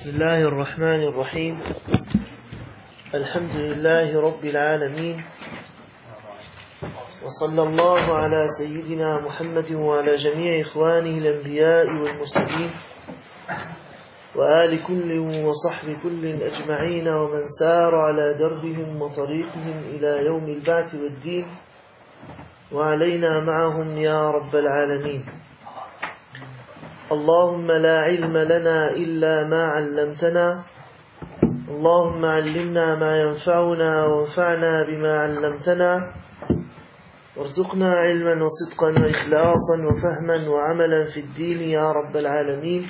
بسم الله الرحمن الرحيم. الحمد لله رب العالمين، وصلى الله على سيدنا محمد وعلى جميع إخوانه الأنبياء والمرسلين وآل كل وصحب كل أجمعين ومن سار على دربهم وطريقهم إلى يوم البعث والدين، وعلينا معهم يا رب العالمين. اللهم لا علم لنا إلا ما علمتنا، اللهم علمنا ما ينفعنا وانفعنا بما علمتنا، وارزقنا علما وصدقا وإخلاصا وفهما وعملا في الدين يا رب العالمين.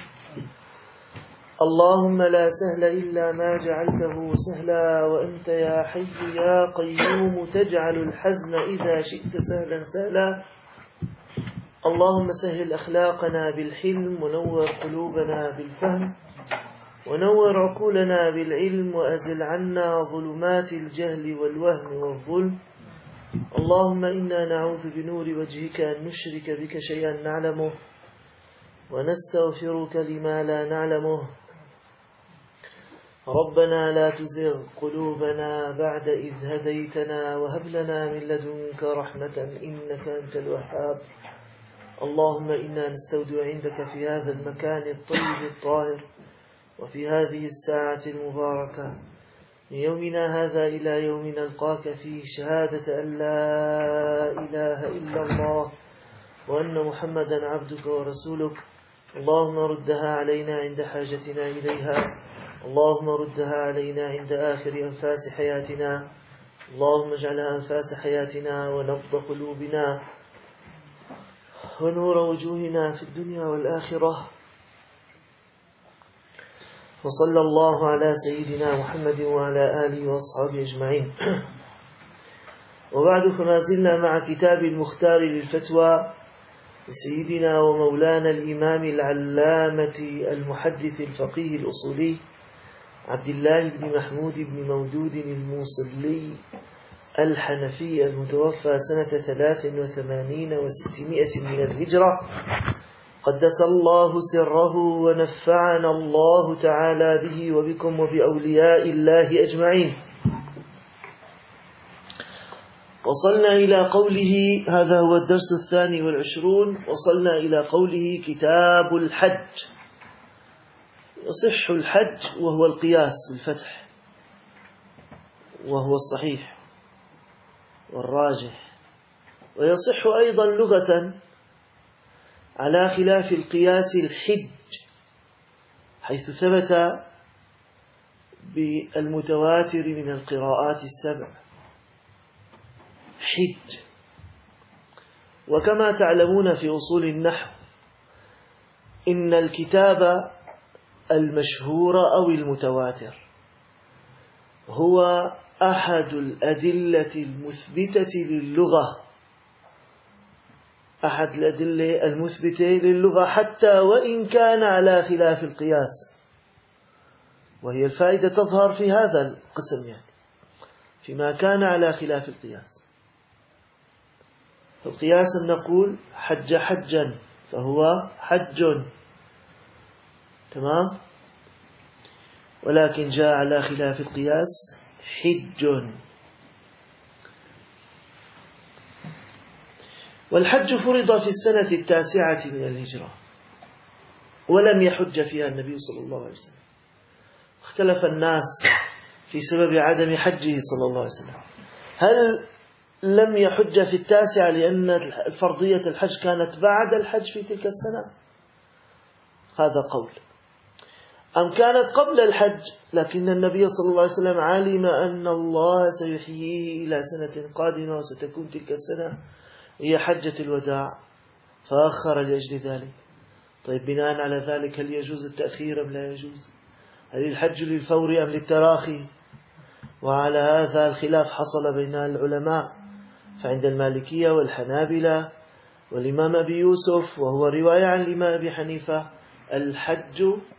اللهم لا سهل إلا ما جعلته سهلا، وأنت يا حي يا قيوم تجعل الحزن إذا شئت سهلا سهلا. اللهم سهل أخلاقنا بالحلم، ونور قلوبنا بالفهم، ونور عقولنا بالعلم، وأزل عنا ظلمات الجهل والوهم والظلم. اللهم إنا نعوذ بنور وجهك أن نشرك بك شيئا نعلمه، ونستغفرك لما لا نعلمه. ربنا لا تزغ قلوبنا بعد إذ هديتنا، وهب لنا من لدنك رحمة إنك أنت الوهاب. اللهم إنا نستودع عندك في هذا المكان الطيب الطاهر، وفي هذه الساعة المباركة، من يومنا هذا إلى يوم نلقاك فيه، شهادة أن لا إله إلا الله وأن محمدا عبدك ورسولك. اللهم ردها علينا عند حاجتنا إليها، اللهم ردها علينا عند آخر أنفاس حياتنا، اللهم اجعلها أنفاس حياتنا ونبض قلوبنا ونور وجوهنا في الدنيا والآخرة. وصلى الله على سيدنا محمد وعلى آله وأصحابه أجمعين. وبعد، فما زلنا مع كتاب المختار للفتوى لسيدنا ومولانا الإمام العلامة المحدث الفقيه الأصولي عبد الله بن محمود بن مودود الموصلي الحنفي، المتوفى سنة 83 و600 من الهجرة، قدس الله سره ونفعنا الله تعالى به وبكم وبأولياء الله أجمعين. وصلنا إلى قوله، هذا هو الدرس 22، وصلنا إلى قوله كتاب الحج. يصح الحج وهو القياس بالفتح، وهو الصحيح والراجح، ويصح أيضا لغة على خلاف القياس الحج، حيث ثبت بالمتواتر من القراءات السبع حج. وكما تعلمون في أصول النحو، إن الكتاب المشهور أو المتواتر هو أحد الأدلة المثبتة للغة، أحد الأدلة المثبتة للغة، حتى وإن كان على خلاف القياس. وهي الفائدة تظهر في هذا القسم، يعني فيما كان على خلاف القياس. القياس أن نقول حج حجا فهو حج، تمام، ولكن جاء على خلاف القياس حج. والحج فرض في السنة 9 من الهجرة، ولم يحج فيها النبي صلى الله عليه وسلم. اختلف الناس في سبب عدم حجه صلى الله عليه وسلم. هل لم يحج في 9 لأن فرضية الحج كانت بعد الحج في تلك السنة؟ هذا قول. أم كانت قبل الحج، لكن النبي صلى الله عليه وسلم علم أن الله سيحييه إلى سنة قادمة، وستكون تلك السنة هي حجة الوداع، فأخر لأجل ذلك. طيب، بناء على ذلك هل يجوز التأخير أم لا يجوز؟ هل الحج للفور أم للتراخي؟ وعلى هذا الخلاف حصل بين العلماء، فعند المالكية والحنابلة والإمام أبي يوسف، وهو رواية عن الإمام أبي حنيفة، الحج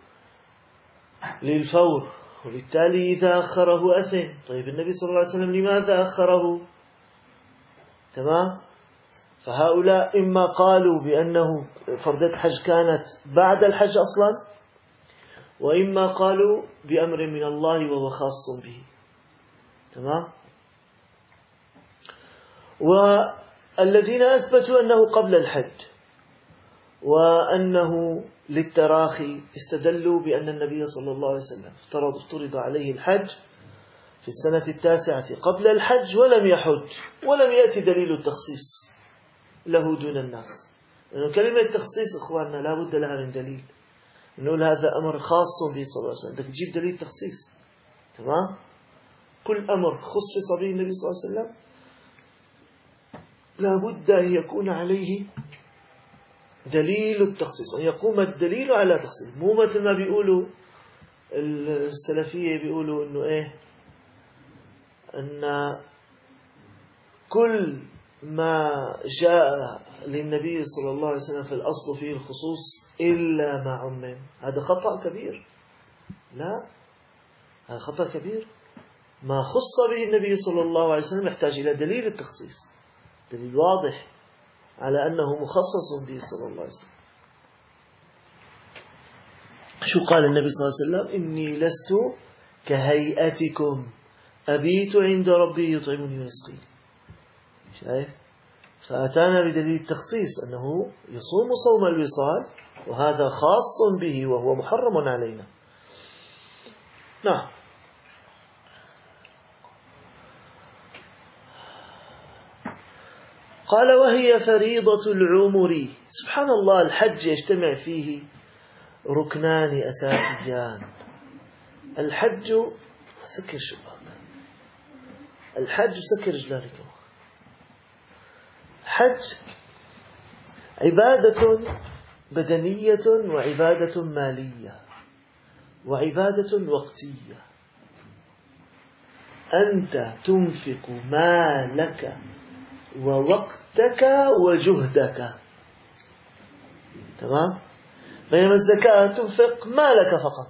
للفور، وبالتالي إذا أخره أثم. طيب، النبي صلى الله عليه وسلم لماذا أخره؟ تمام. فهؤلاء إما قالوا بأنه فرضية الحج كانت بعد الحج أصلا، وإما قالوا بأمر من الله وهو خاص به. تمام. والذين أثبتوا أنه قبل الحج وأنه للتراخي استدلوا بأن النبي صلى الله عليه وسلم افترض عليه الحج في السنة 9 قبل الحج ولم يحج، ولم يأتي دليل التخصيص له دون الناس. لأنه كلمة تخصيص إخواننا لا بد لها من دليل، نقول هذا أمر خاص به صلى الله عليه وسلم، بدك تجيب دليل تخصيص. تمام. كل أمر خصص به النبي صلى الله عليه وسلم لا بد أن يكون عليه دليل التخصيص، أن يقوم الدليل على تخصيص. مو مثل ما بيقولوا السلفية، بيقولوا إنه إيه، أن كل ما جاء للنبي صلى الله عليه وسلم في الأصل فيه الخصوص إلا ما عمم. هذا خطأ كبير. لا، هذا خطأ كبير. ما خص به النبي صلى الله عليه وسلم يحتاج إلى دليل التخصيص، دليل واضح على أنه مخصص به صلى الله عليه وسلم. شو قال النبي صلى الله عليه وسلم؟ إني لست كهيئتكم أبيت عند ربي يطعمني ويسقيني. شايف؟ فأتانا بدليل التخصيص أنه يصوم صوم الوصال، وهذا خاص به وهو محرم علينا. نعم. قال وهي فريضة العمر. سبحان الله، الحج يجتمع فيه ركنان أساسيان. الحج، سكر شباب، الحج سكر رجلانك. الحج عبادة بدنية وعبادة مالية وعبادة وقتية. أنت تنفق مالك ووقتك وجهدك. تمام. بينما الزكاة تنفق مالك فقط،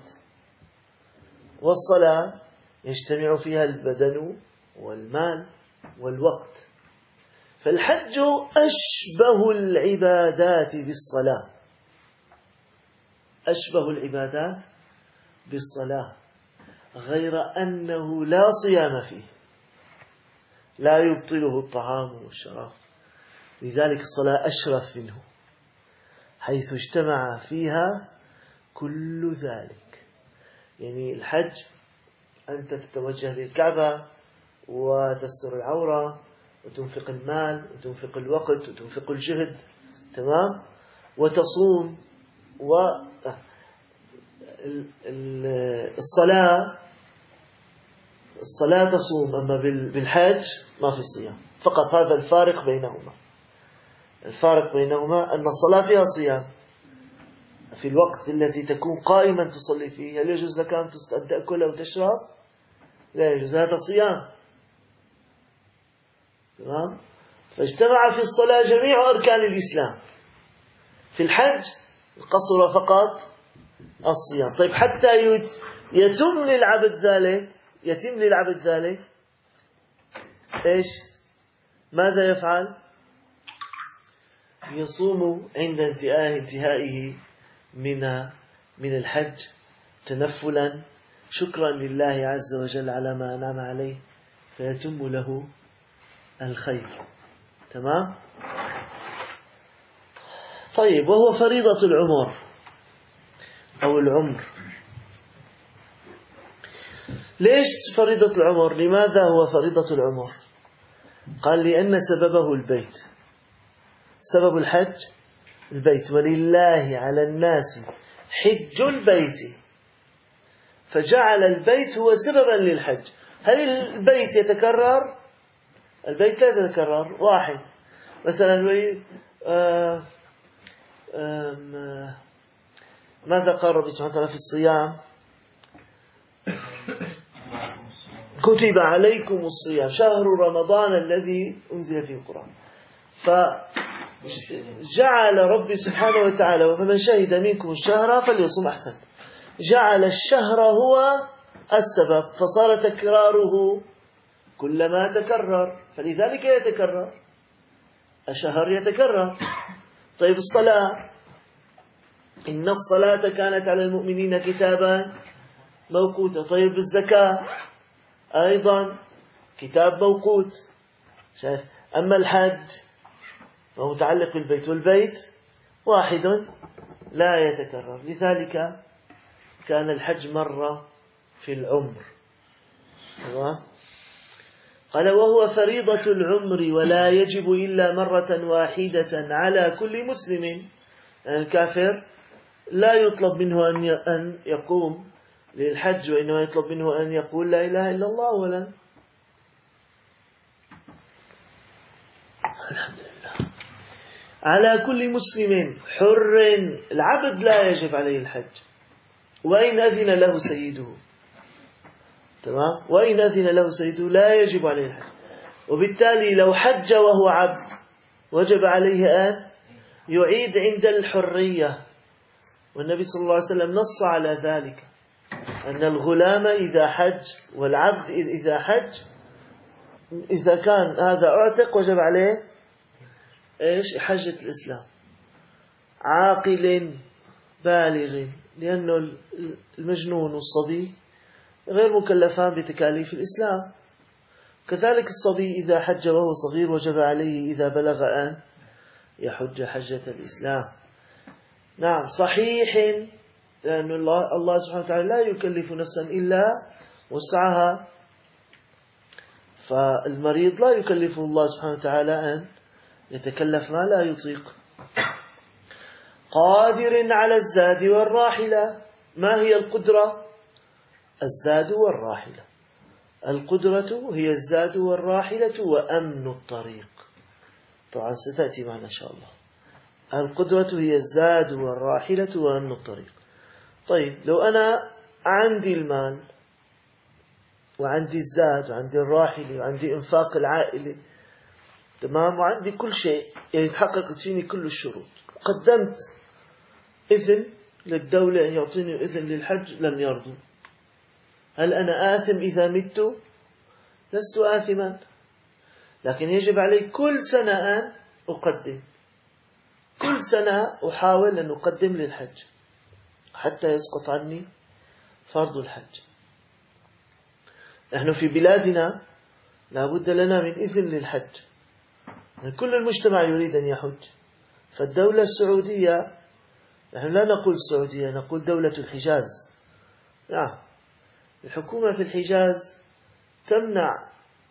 والصلاة يجتمع فيها البدن والمال والوقت. فالحج أشبه العبادات بالصلاة، أشبه العبادات بالصلاة، غير أنه لا صيام فيه، لا يبطله الطعام والشراب. لذلك الصلاة أشرف منه، حيث اجتمع فيها كل ذلك. يعني الحج أنت تتوجه للكعبة وتستر العورة وتنفق المال وتنفق الوقت وتنفق الجهد. تمام. وتصوم. الصلاة تصوم، أما بالحج ما في صيام، فقط هذا الفارق بينهما. الفارق بينهما أن الصلاة فيها صيام في الوقت الذي تكون قائما تصلي فيه. هل يجوز لك أن تأكل أو تشرب؟ لا يجوز، هذا صيام. تمام. فاجتمع في الصلاة جميع أركان الإسلام. في الحج قصر فقط الصيام. طيب، حتى يتم للعبد ذلك إيش؟ ماذا يفعل؟ يصوم عند انتهائه من الحج تنفلا شكرا لله عز وجل على ما أنعم عليه، فيتم له الخير. تمام. طيب، وهو فريضة العمر أو العمر. ليش فريضة العمر؟ لماذا هو فريضة العمر؟ قال لأن سببه البيت. سبب الحج البيت، ولله على الناس حج البيت، فجعل البيت هو سببا للحج. هل البيت يتكرر؟ البيت لا يتكرر. واحد مثلا ماذا قال ربي سبحانه وتعالى في الصيام؟ كتب عليكم الصيام شهر رمضان الذي أنزل فيه القرآن. فجعل ربي سبحانه وتعالى ومن شهد منكم الشهر فليصم. أحسن. جعل الشهر هو السبب، فصار تكراره كلما تكرر، فلذلك يتكرر. الشهر يتكرر. طيب، الصلاة إن الصلاة كانت على المؤمنين كتابا موقوتا. طيب الزكاة أيضا كتاب موقوت. شايف؟ أما الحج فهو متعلق بالبيت، والبيت واحد لا يتكرر، لذلك كان الحج مرة في العمر. تمام؟ قال وهو فريضة العمر ولا يجب إلا مرة واحدة على كل مسلم. يعني الكافر لا يطلب منه أن يقوم للحج، وإنما يطلب منه أن يقول لا إله إلا الله أولا. الحمد لله. على كل مسلم حر، العبد لا يجب عليه الحج وإن أذن له سيده. تمام؟ وإن أذن له سيده لا يجب عليه الحج. وبالتالي لو حج وهو عبد وجب عليه أن يعيد عند الحرية، والنبي صلى الله عليه وسلم نص على ذلك، أن الغلام إذا حج والعبد إذا حج، إذا كان هذا أعتق وجب عليه إيش؟ حجة الإسلام. عاقل بالغ، لأنه المجنون والصبي غير مكلفان بتكاليف الإسلام. كذلك الصبي إذا حج وهو صغير وجب عليه إذا بلغ أن يحج حجة الإسلام. نعم صحيح، لأن الله سبحانه وتعالى لا يكلف نفسا إلا وسعها، فالمريض لا يكلفه الله سبحانه وتعالى أن يتكلف ما لا يطيق. قادر على الزاد والراحلة. ما هي القدرة؟ الزاد والراحلة. القدرة هي الزاد والراحلة وأمن الطريق. طبعا ستأتي معنا إن شاء الله. القدرة هي الزاد والراحلة وأمن الطريق. طيب لو أنا عندي المال وعندي الزاد وعندي الراحلة وعندي إنفاق العائلة، تمام، وعندي كل شيء، يعني تحققت فيني كل الشروط، قدمت إذن للدولة أن يعطيني إذن للحج، لم يرضوا، هل أنا آثم إذا مت؟ لست آثما، لكن يجب علي كل سنة أن أقدم، كل سنة أحاول أن أقدم للحج حتى يسقط عني فرض الحج. نحن في بلادنا لا بد لنا من إذن للحج، كل المجتمع يريد أن يحج، فالدولة السعودية، نحن لا نقول السعودية، نقول دولة الحجاز. نعم، الحكومة في الحجاز تمنع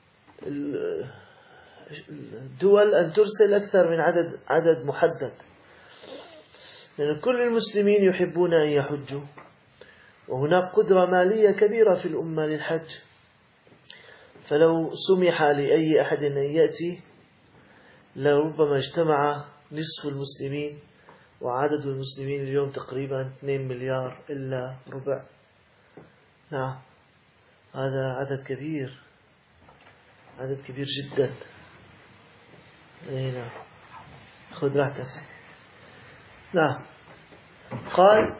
الدول أن ترسل أكثر من عدد محدد، لأن كل المسلمين يحبون أن يحجوا، وهناك قدرة مالية كبيرة في الأمة للحج، فلو سمح لأي أحد أن يأتي لربما اجتمع نصف المسلمين، وعدد المسلمين اليوم تقريبا 2 مليار إلا ربع. نعم، هذا عدد كبير، عدد كبير جدا. نعم، خذ راحتك. نعم، قال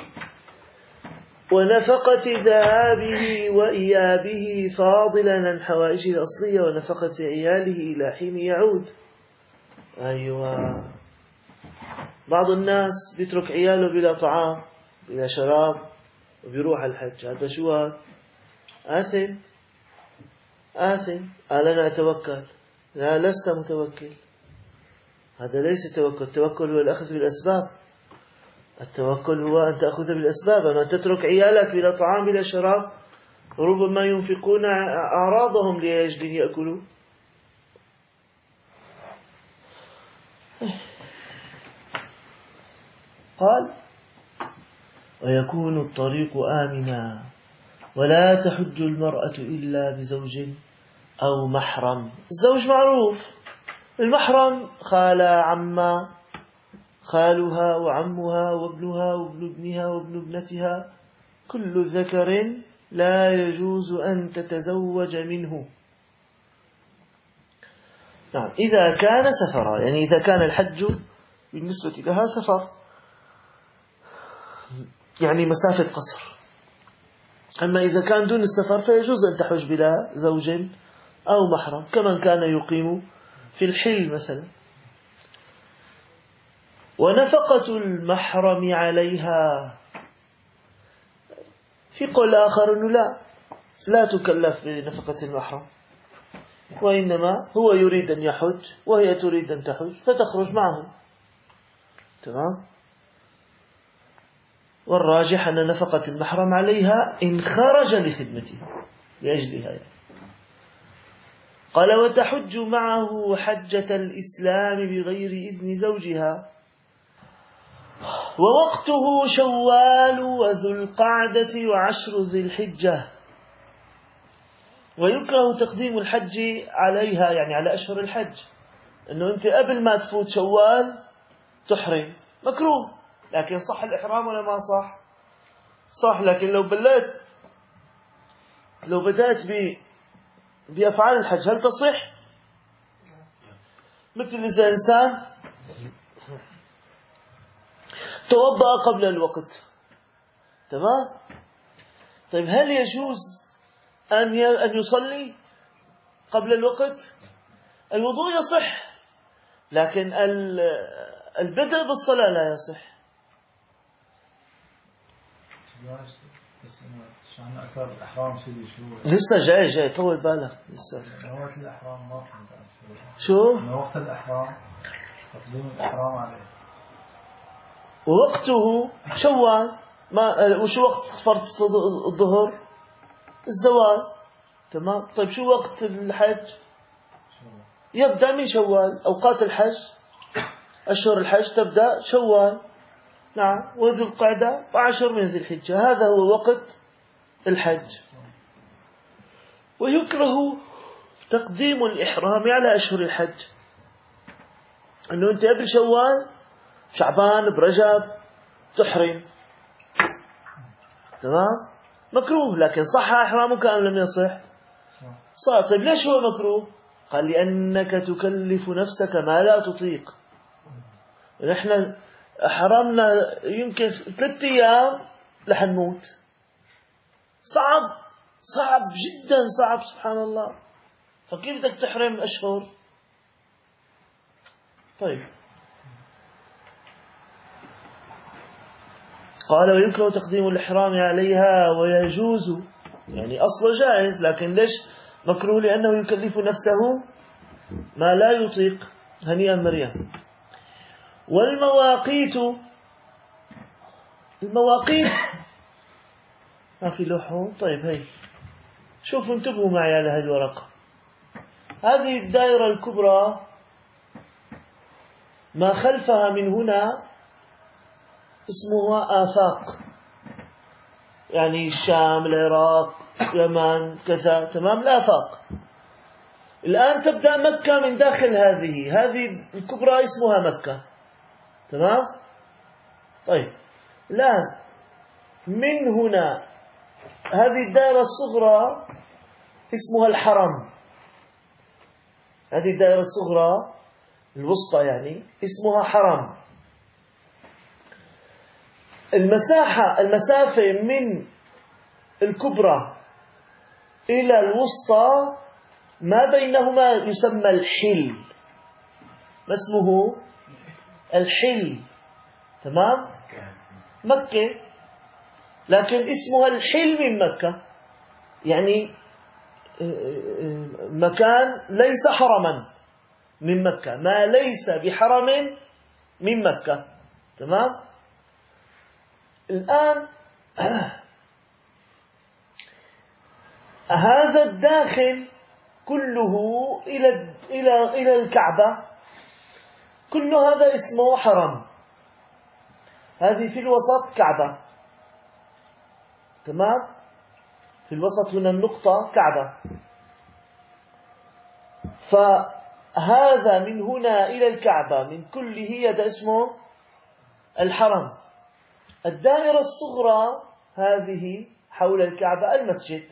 ونفقة ذهابه وإيابه فاضلا عن حوائجه الأصلية ونفقة عياله إلى حين يعود. أيوة، بعض الناس بيترك عياله بلا طعام بلا شراب وبيروح الحج، هذا شو هذا؟ آثم. آثم. قال أنا أتوكل. لا، لست متوكل، هذا ليس توكل. التوكل هو الأخذ بالأسباب، التوكل هو أن تأخذ بالأسباب. أما تترك عيالك بلا طعام بلا شراب، ربما ينفقون أعراضهم لأجل يأكلوا. قال ويكون الطريق آمنا ولا تحج المرأة إلا بزوج أو محرم. الزوج معروف، المحرم خالة، عمة، خالها وعمها وابنها وابن ابنها وابن ابنتها، كل ذكر لا يجوز أن تتزوج منه. نعم، إذا كان سفرا، يعني إذا كان الحج بالنسبة لها سفر، يعني مسافة قصر. أما إذا كان دون السفر فيجوز أن تحج بلا زوج أو محرم، كمن كان يقيم في الحل مثلا. ونفقة المحرم عليها. في قول آخر أنه لا تكلف بنفقة المحرم، وإنما هو يريد أن يحج وهي تريد أن تحج فتخرج معه. تمام. والراجح أن نفقة المحرم عليها إن خرج لخدمته لأجلها يعني. قال وتحج معه حجة الإسلام بغير إذن زوجها، ووقته شوال وذو القعدة وعشر ذي الحجة. ويكره تقديم الحج عليها يعني على أشهر الحج، أنه أنت قبل ما تفوت شوال تحرم، مكروه. لكن صح الإحرام ولا ما صح؟ صح. لكن لو بدأت بأفعال الحج هل تصح؟ مثل إذا إنسان توضأ قبل الوقت، تمام؟ طيب هل يجوز أن يصلي قبل الوقت؟ الوضوء يصح، لكن البدء بالصلاة لا يصح. لسه جاي طول بالك لسه. وقت الإحرام ما شو؟ وقت الإحرام تقديم الإحرام عليه. ووقته شوال. وشو وقت فرض الظهر؟ الزوال. تمام. طيب شو وقت الحج؟ يبدأ من شوال. أوقات الحج أشهر الحج تبدأ شوال. نعم. وذو القعدة وعشر من ذي الحجة، هذا هو وقت الحج. ويكره تقديم الإحرام على أشهر الحج، أنه أنت قبل شوال شعبان برجب تحرم، تمام؟ مكروه. لكن صح إحرامك أم لم يصح؟ صح. طيب ليش هو مكروه؟ قال لأنك تكلف نفسك ما لا تطيق. نحن أحرمنا يمكن 3 أيام لحنموت. صعب جدا، صعب سبحان الله. فكيف بدك تحرم أشهر؟ طيب. قال ويكره تقديم الإحرام عليها ويجوز، يعني أصله جائز، لكن ليش مكروه؟ لأنه يكلف نفسه ما لا يطيق. هنيئا مريم. والمواقيت، المواقيت ما في لوحه. طيب هي شوفوا انتبهوا معي على هذه الورقة. هذه الدائرة الكبرى ما خلفها من هنا اسمها آفاق، يعني الشام، العراق، يمن، كذا، تمام؟ الآفاق. الآن تبدأ مكة من داخل هذه الكبرى اسمها مكة، تمام؟ طيب الآن من هنا هذه الدائرة الصغرى اسمها الحرم. هذه الدائرة الصغرى الوسطى يعني اسمها حرم. المسافة من الكبرى إلى الوسطى ما بينهما يسمى الحل. ما اسمه؟ الحل، تمام؟ مكة، لكن اسمها الحل من مكة، يعني مكان ليس حرما من مكة، ما ليس بحرم من مكة، تمام؟ الآن هذا الداخل كله إلى الكعبة، كل هذا اسمه حرم. هذه في الوسط كعبة، تمام؟ في الوسط هنا النقطة كعبة. فهذا من هنا إلى الكعبة من كله هذا اسمه الحرم. الدائرة الصغرى هذه حول الكعبة المسجد،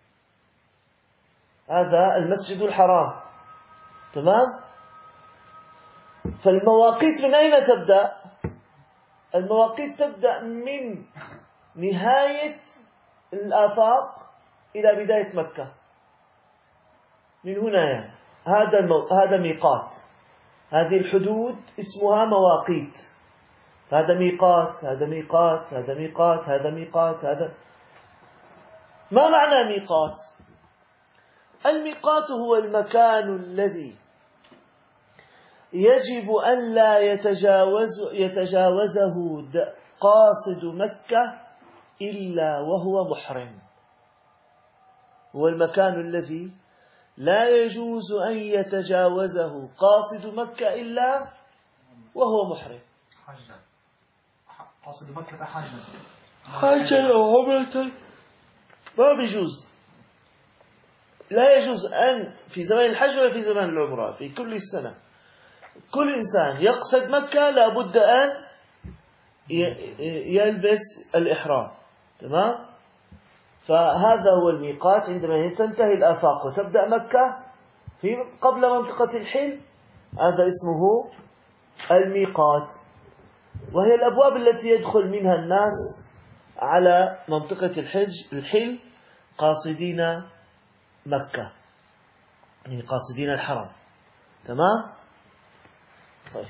هذا المسجد الحرام، تمام؟ فالمواقيت من أين تبدأ؟ المواقيت تبدأ من نهاية الآفاق إلى بداية مكة، من هنا يعني. هذا ميقات. هذه الحدود اسمها مواقيت، هذا ميقات، هذا ميقات، هذا ميقات، هذا ميقات، هذا. ما معنى ميقات؟ الميقات هو المكان الذي يجب أن لا يتجاوزه قاصد مكة إلا وهو محرم. هو المكان الذي لا يجوز أن يتجاوزه قاصد مكة إلا وهو محرم. حجا، قاصد مكة حجا، حجا أو عمرة ما بيجوز. لا يجوز أن في زمان الحج ولا في زمان العمرة، في كل السنة كل إنسان يقصد مكة لابد أن يلبس الإحرام. تمام؟ فهذا هو الميقات عندما تنتهي الآفاق وتبدأ مكة في قبل منطقة الحل، هذا اسمه الميقات. وهي الأبواب التي يدخل منها الناس على منطقة الحل قاصدين مكة، يعني قاصدين الحرم. تمام؟ طيب،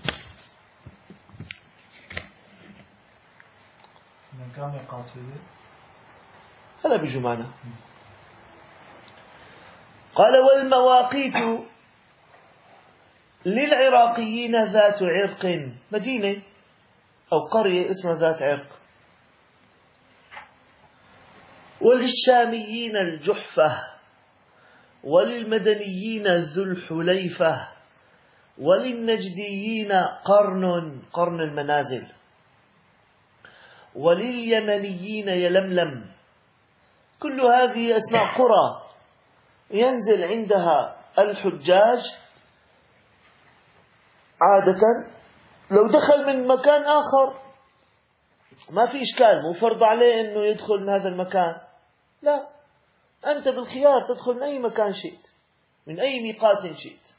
من كان ميقات هلا بيجو معنا. قال والمواقيت للعراقيين ذات عرق، مدينة أو قرية اسمها ذات عرق، وللشاميين الجحفة، وللمدنيين ذو الحليفة، وللنجديين قرن المنازل، ولليمنيين يلملم. كل هذه أسماء قرى ينزل عندها الحجاج عادة. لو دخل من مكان آخر ما في إشكال، مو فرض عليه أنه يدخل من هذا المكان، لا، أنت بالخيار تدخل من أي مكان شئت، من أي ميقات شئت.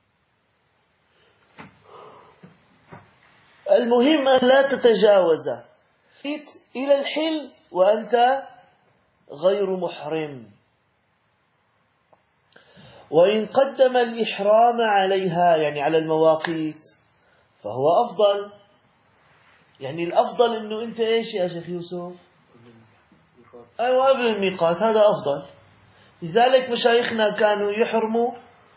المهم أن لا تتجاوز إلى الحل وأنت غير محرم. وإن قدم الإحرام عليها، يعني على المواقيت، فهو أفضل. يعني الأفضل أنه أنت إيش يا شيخ يوسف؟ أيوة، قبل الميقات، هذا أفضل. لذلك مشايخنا كانوا يحرموا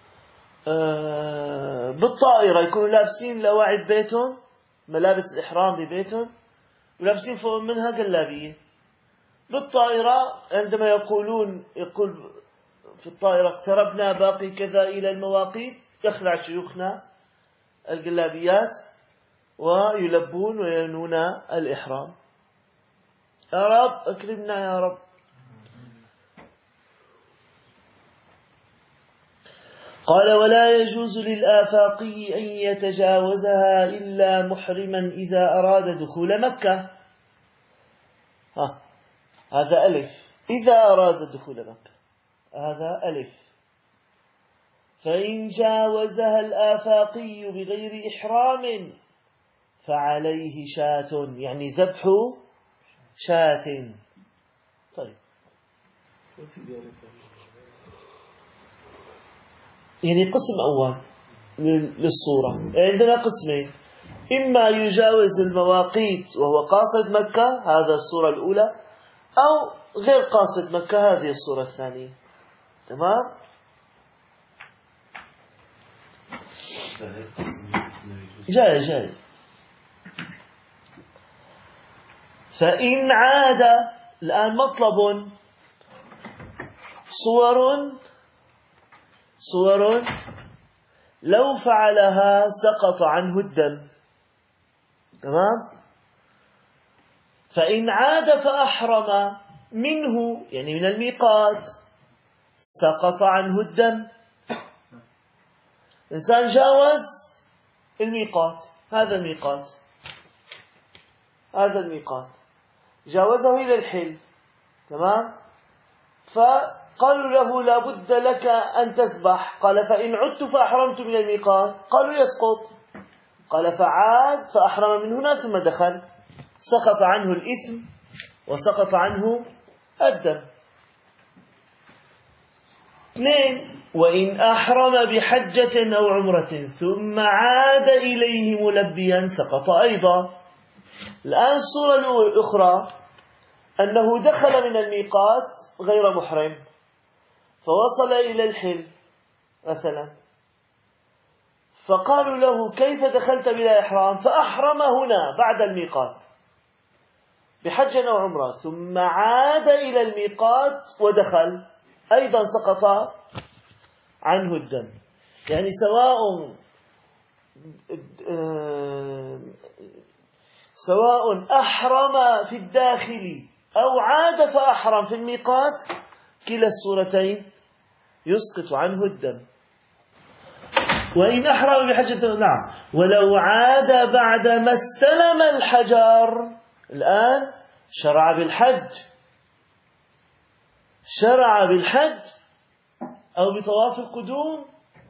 بالطائرة، يكونوا لابسين لواعي ببيتهم، ملابس الإحرام ببيتهم، ولابسين فوق منها قلابية. بالطائرة عندما يقول في الطائرة اقتربنا باقي كذا إلى المواقيت، يخلع شيوخنا القلابيات ويلبون وينون الإحرام. يا رب أكرمنا يا رب. قال ولا يجوز للآفاقي أن يتجاوزها إلا محرما إذا أراد دخول مكة. هذا ألف، إذا أراد دخول مكة، هذا ألف. فإن جاوزها الآفاقي بغير إحرام فعليه شاة، يعني ذبح شاة. طيب، يعني قسم أول للصورة. عندنا قسمين: إما يجاوز المواقيت وهو قاصد مكة، هذا الصورة الأولى، أو غير قاصد مكة، هذه الصورة الثانية. تمام؟ جاي. فإن عاد، الآن مطلب صور لو فعلها سقط عنه الدم. تمام؟ فإن عاد فأحرم منه، يعني من الميقات، سقط عنه الدم. إنسان جاوز الميقات، هذا الميقات، هذا الميقات، جاوزه إلى الحل. تمام؟ فقالوا له لا بد لك أن تذبح. قال فإن عدت فأحرمت من الميقات. قالوا يسقط. قال فعاد فأحرم من هنا ثم دخل، سقط عنه الإثم وسقط عنه الدم. 2. وإن أحرم بحجة أو عمرة ثم عاد إليه ملبيا سقط أيضا. الآن الصورة الأخرى أنه دخل من الميقات غير محرم فوصل إلى الحل مثلا، فقالوا له كيف دخلت بلا إحرام؟ فأحرم هنا بعد الميقات بحج أو عمرة، ثم عاد إلى الميقات ودخل، أيضا سقط عنه الدم. يعني سواء أحرم في الداخل أو عاد فأحرم في الميقات، كلا الصورتين يسقط عنه الدم. وإن أحرم بحجة، نعم، ولو عاد بعد ما استلم الحجر، الآن شرع بالحج أو بطواف القدوم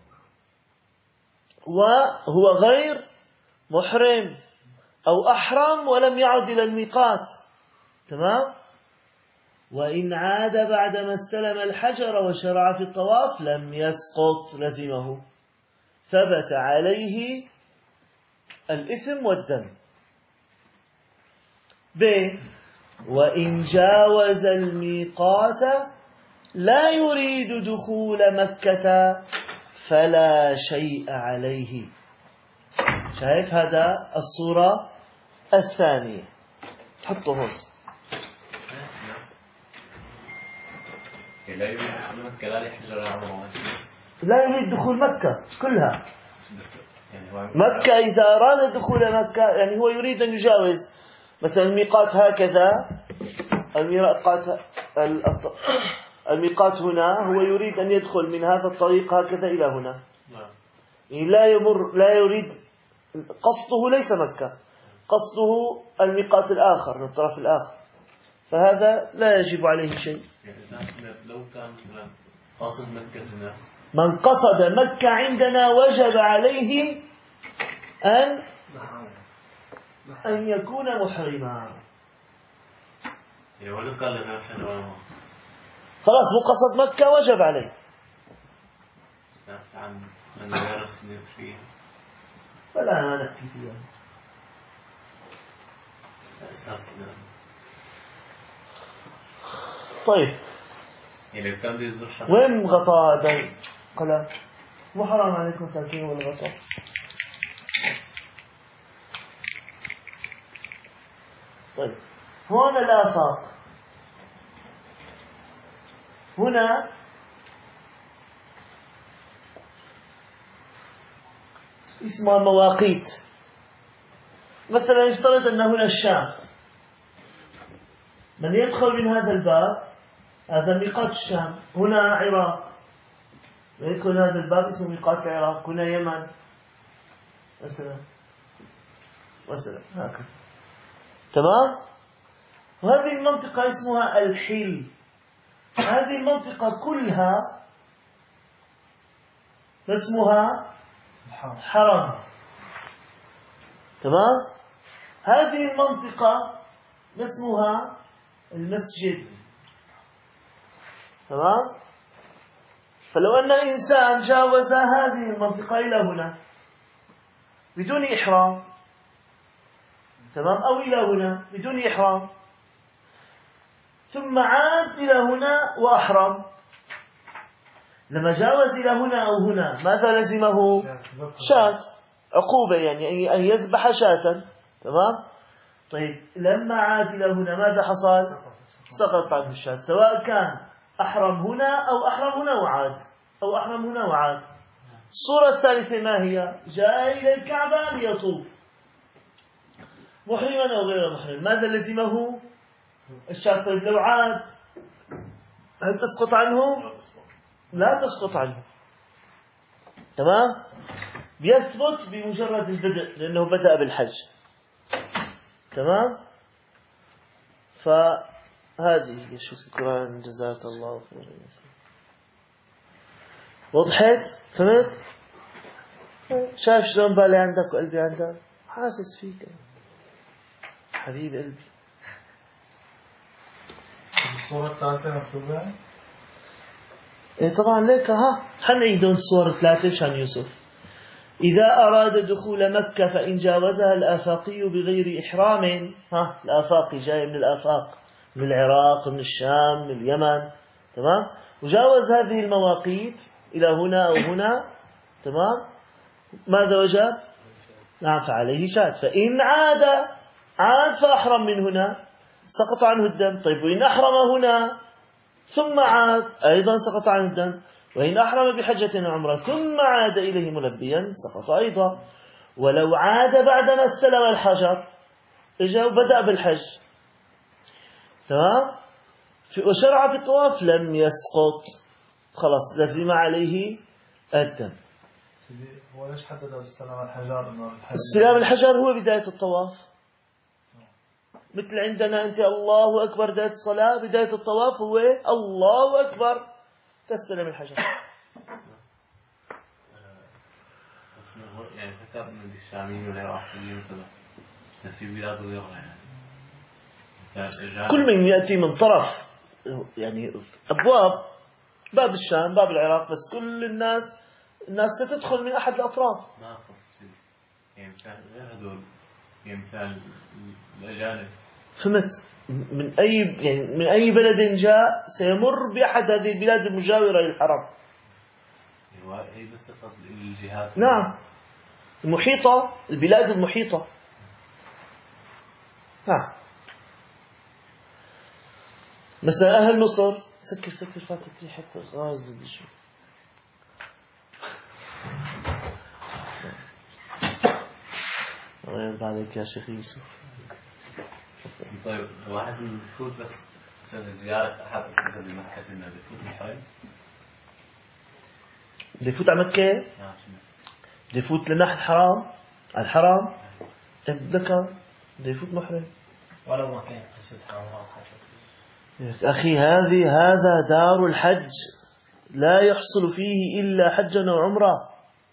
وهو غير محرم، أو أحرم ولم يعد إلى الميقات، تمام؟ وإن عاد بعدما استلم الحجر وشرع في الطواف لم يسقط، لزمه، ثبت عليه الإثم والدم. ب وإن جاوز الميقات لا يريد دخول مكة فلا شيء عليه. شايف هذا الصورة الثانية، حطه هون. لا يريد دخول مكة، لا يحجر العمر، لا يريد دخول مكة كلها. مكة إذا أراد دخول مكة يعني هو يريد أن يجاوز مثلا الميقات هكذا، الميقات هنا، هو يريد أن يدخل من هذا الطريق هكذا إلى هنا، يعني لا يريد، قصده ليس مكة، قصده الميقات الآخر من الطرف الآخر، فهذا لا يجب عليه شيء. لو كان قاصد مكة هنا، من قصد مكة عندنا وجب عليه أن يكون محرما. يعني ولو قال لنا خلاص هو قصد مكة وجب عليه. عن الغرس فيه فلا ما نحكي فيها. طيب يعني كان بيزور حدا وين غطاء هذا قلم؟ مو حرام عليكم تاكلون والغطاء؟ طيب هون الآفاق، هنا اسمها مواقيت. مثلا يفترض أن هنا الشام، من يدخل من هذا الباب هذا ميقات الشام، هنا عراق، من يدخل من هذا الباب اسمه ميقات العراق، هنا يمن مثلا هكذا، تمام؟ وهذه المنطقة اسمها الحل. هذه المنطقة كلها اسمها حرم، تمام؟ هذه المنطقة اسمها المسجد، تمام؟ فلو أن إنسان جاوز هذه المنطقة إلى هنا بدون إحرام، تمام، أو إلى هنا بدون إحرام، ثم عاد إلى هنا وأحرم، لما جاوز إلى هنا أو هنا ماذا لزمه؟ شاة، عقوبة، يعني أن يذبح شاة، تمام؟ طيب لما عاد إلى هنا ماذا حصل؟ سقط عنه الشاة، سواء كان أحرم هنا أو أحرم هنا وعاد، أو أحرم هنا وعاد. الصورة الثالثة ما هي؟ جاء إلى الكعبة ليطوف محرما أو غير محرم، ماذا لزمه؟ الشاة. طيب لو عاد هل تسقط عنه؟ لا تسقط عنه، تمام؟ بيثبت بمجرد البدء لأنه بدأ بالحج، تمام؟ فهذه شكرا جزاك الله خيرا. وضحت؟ فهمت؟ شايف شلون بالي عندك وقلبي عندك؟ حاسس فيك حبيب قلبي. الصورة الثالثة مكتوبة؟ إيه طبعا ليك، ها حنعيدون الصور الثلاثة مشان يوسف. إذا أراد دخول مكة فإن جاوزها الآفاقي بغير إحرام، الآفاقي جاي من الآفاق، من العراق، من الشام، من اليمن، تمام، وجاوز هذه المواقيت إلى هنا أو هنا، تمام، ماذا وجب؟ نعم، فعليه شاة. فإن عاد فأحرم من هنا سقط عنه الدم. طيب وإن أحرم هنا ثم عاد أيضا سقط عنه الدم. وإن أحرم بحجة وعمرة ثم عاد إليه ملبيا سقط أيضا. ولو عاد بعدما استلم الحجر إجا وبدأ بالحج، تمام، وشرع في الطواف لم يسقط، خلاص لزم عليه الدم. هو ليش حدد استلام الحجر؟ استلام الحجر هو بداية الطواف، مثل عندنا أنت الله أكبر بداية الصلاة، بداية الطواف هو الله أكبر تستلم الحجر. يعني فكر من الشاميين والعراقيين وكذا، بس في بلاد غيرها يعني كل من يأتي من طرف، يعني أبواب، باب الشام، باب العراق، بس كل الناس ستدخل من أحد الأطراف. ما قصد يعني مثال غير هذول، يعني مثال الأجانب. فهمت؟ من أي بلد جاء سيمر بأحد هذه البلاد المجاورة للحرم. هي بس تقصد الجهات. نعم، المحيطة، البلاد المحيطة. نعم، مثلا أهل مصر، سكر فاتت ريحة غاز ودي شو. الله يرضى عليك يا شيخ يوسف. طيب واحد يفوت بس زيارة أحد من مكة إنه يفوت الحرم. بده يفوت على مكة، بده يفوت لناحية الحرام الذكر بده يفوت محرم ولو ما كان قصة عمره. يا أخي هذا دار الحج، لا يحصل فيه إلا حجا وعمرة،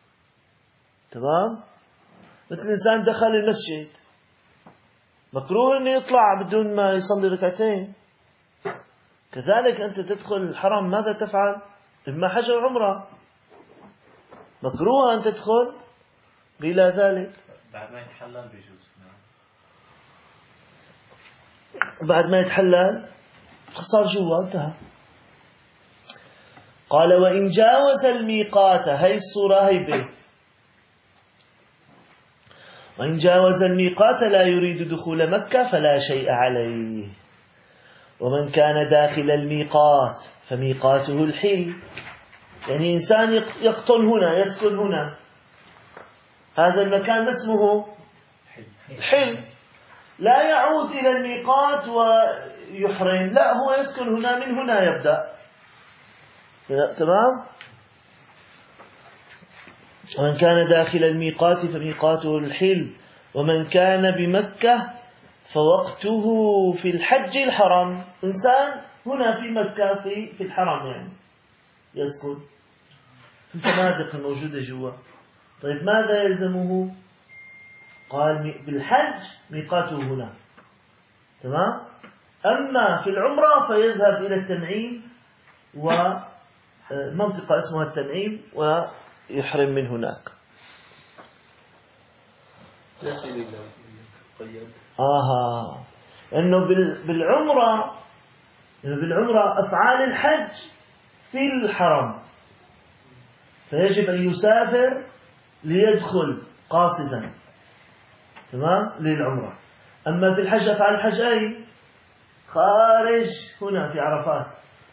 تمام. مثل إنسان دخل المسجد مكروه إنه يطلع بدون ما يصلي ركعتين. كذلك أنت تدخل الحرم ماذا تفعل؟ إما حج وعمرة، مكروه أن تدخل بلا ذلك. بعد ما يتحلل بيجوز. بعد ما يتحلل صار جوا، انتهى. قال وإن جاوز الميقات، هي الصورة هي به، وإن جاوز الميقات لا يريد دخول مكة فلا شيء عليه. ومن كان داخل الميقات فميقاته الحل، يعني إنسان يقطن هنا، يسكن هنا، هذا المكان اسمه الحل، لا يعود إلى الميقات ويحرم، لا، هو يسكن هنا، من هنا يبدأ، تمام. ومن كان داخل الميقات فميقاته الحل، ومن كان بمكة فوقته في الحج الحرم. إنسان هنا في مكة في الحرم، يعني يسكن في الفنادق الموجودة جوا. طيب ماذا يلزمه؟ قال بالحج ميقاته هنا، تمام. أما في العمرة فيذهب إلى التنعيم، ومنطقة اسمها التنعيم، ويحرم من هناك. لأنه بالعمرة أفعال الحج في الحرم، فيجب أن يسافر ليدخل قاصدا، تمام، للعمرة. أما في الحج أفعال الحج أي خارج هنا في عرفات،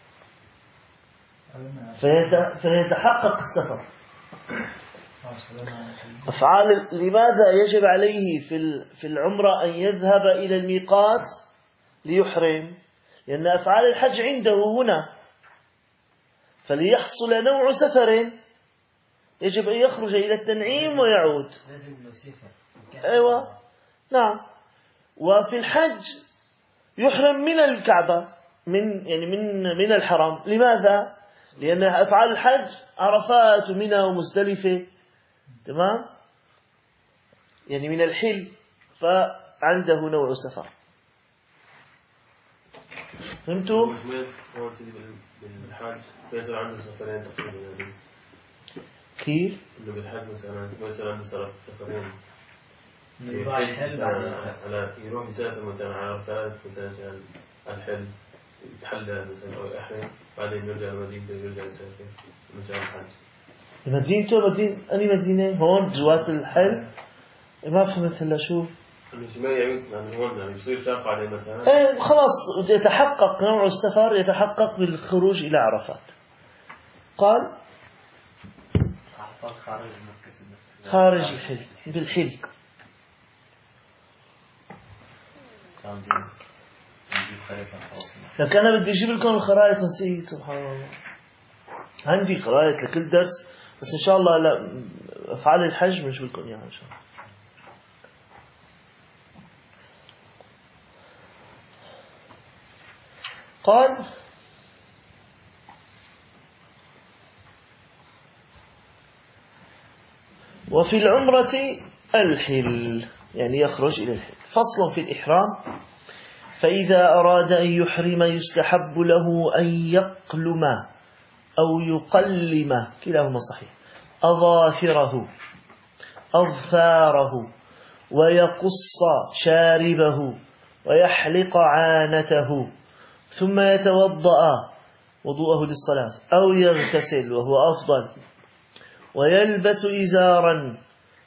فيتحقق السفر. أفعال لماذا يجب عليه في العمرة أن يذهب إلى الميقات ليحرم؟ لأن أفعال الحج عنده هنا، فليحصل نوع سفر يجب أن يخرج إلى التنعيم ويعود. أيوة، نعم. وفي الحج يحرم من الكعبة، من الحرم. لماذا؟ لأن أفعال الحج عرفات ومنى ومزدلفة، تمام، يعني من الحل، فعنده نوع سفر. فهمتوا؟ كيف؟ اللي بالحج مثلا صار سفرين يروح يسافر مثلا على عرفات مثلا عشان الحل يتحلل مثلا أو يحرم بعدين يرجع المدينة يرجع يسافر مشان الحج. مدينته أني مدينة هون جوات الحل ما فهمت هلا شو. يعني هون يعني بصير شاق عليه مثلا. خلاص يتحقق نوع السفر يتحقق بالخروج إلى عرفات. قال خارج الحل بالحل. لكن أنا بدي أجيب لكم الخرائط نسيت سبحان الله. عندي خرائط لكل درس بس إن شاء الله لا أفعال الحج بنجيب لكم إياها إن شاء الله. قال وفي العمرة الحل يعني يخرج إلى الحل. فصل في الإحرام. فإذا أراد أن يحرم يستحب له أن يقلم أو يقلم كلاهما صحيح أظافره أظفاره ويقص شاربه ويحلق عانته ثم يتوضأ وضوءه للصلاة أو يغتسل وهو أفضل ويلبس إزارا.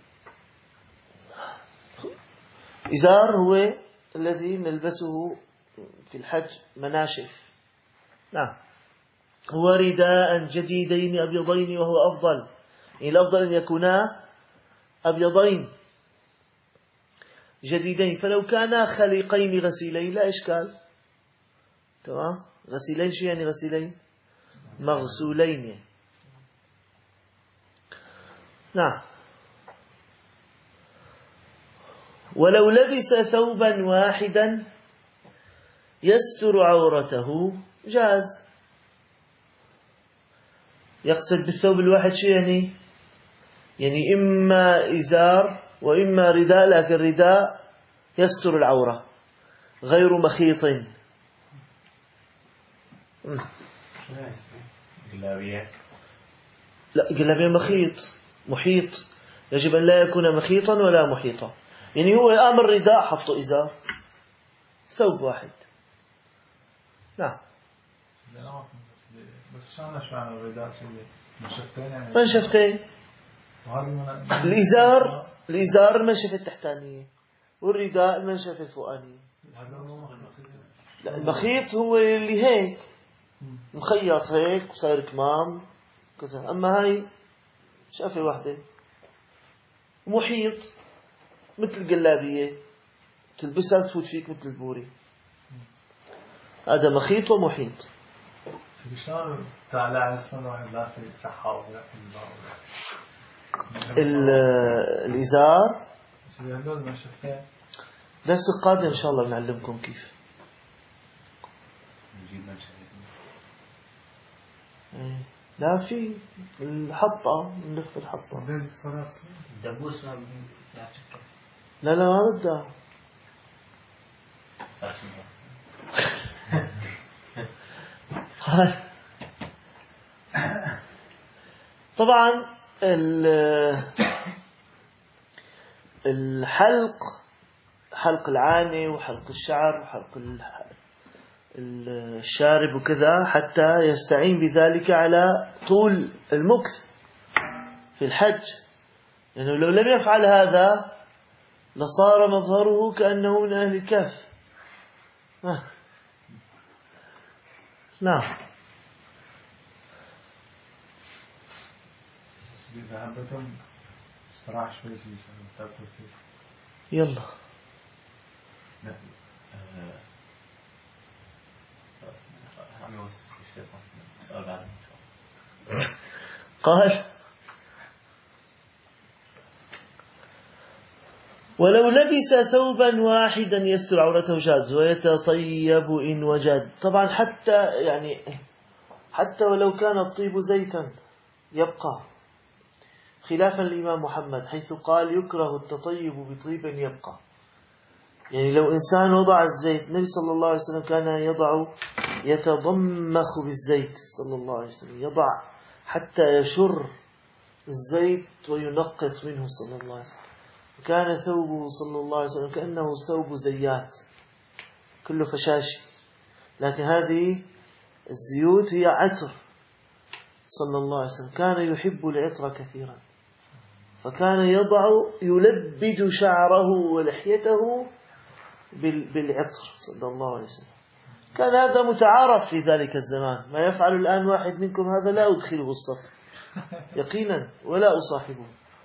إزار هو الذي نلبسه في الحج مناشف. نعم. ورداء جديدين أبيضين وهو أفضل يعني الأفضل أن يكونا أبيضين جديدين فلو كانا خليقين غسيلين لا إشكال. تمام. غسيلين شو يعني غسيلين؟ مغسولين يعني. نعم. ولو لبس ثوبا واحدا يستر عورته جاز. يقصد بالثوب الواحد شو يعني؟ يعني إما إزار وإما رداء لكن رداء يستر العورة غير مخيط. لا جلابية مخيط محيط يجب أن لا يكون مخيطا ولا محيطا. يعني هو أمر رداء حطه إزار ثوب واحد. نعم. بس شلون معنى الرداء منشفتين يعني منشفتين. الإزار المنشفة التحتانية والرداء المنشفة الفوقانية. لا المخيط هو اللي هيك مخيط هيك وصاير كمام كذا. أما هاي شافة واحدة محيط مثل الجلابية تلبسها تفوت فيك مثل البوري. هذا مخيط ومحيط. شلون تعالى اسمه واحد لا في صحة ولا في الإزار هذول منشفتين. درس القادم إن شاء الله بنعلمكم كيف. لا في الحطة نلف الحطة. الدبوس لا ما بدها. طبعا الحلق حلق العانة وحلق الشعر وحلق الشارب وكذا حتى يستعين بذلك على طول المكث في الحج. لأنه لو لم يفعل هذا لصار مظهره كأنه من أهل الكهف. نعم. يلا قال ولو لبس ثوبا واحدا يستر عورته جاز ويتطيب إن وجد. طبعا حتى ولو كان الطيب زيتا يبقى خلافا للإمام محمد حيث قال يكره التطيب بطيب يبقى. يعني لو إنسان وضع الزيت النبي صلى الله عليه وسلم كان يتضمخ بالزيت صلى الله عليه وسلم يضع حتى يشر الزيت وينقط منه صلى الله عليه وسلم. كان ثوبه صلى الله عليه وسلم كأنه ثوب زيات كله فشاشي، لكن هذه الزيوت هي عطر صلى الله عليه وسلم. كان يحب العطر كثيرا، فكان يلبد شعره ولحيته بالعطر صلى الله عليه وسلم. كان هذا متعارف في ذلك الزمان. ما يفعل الآن واحد منكم هذا لا أدخله الصف يقينا ولا أصاحبه.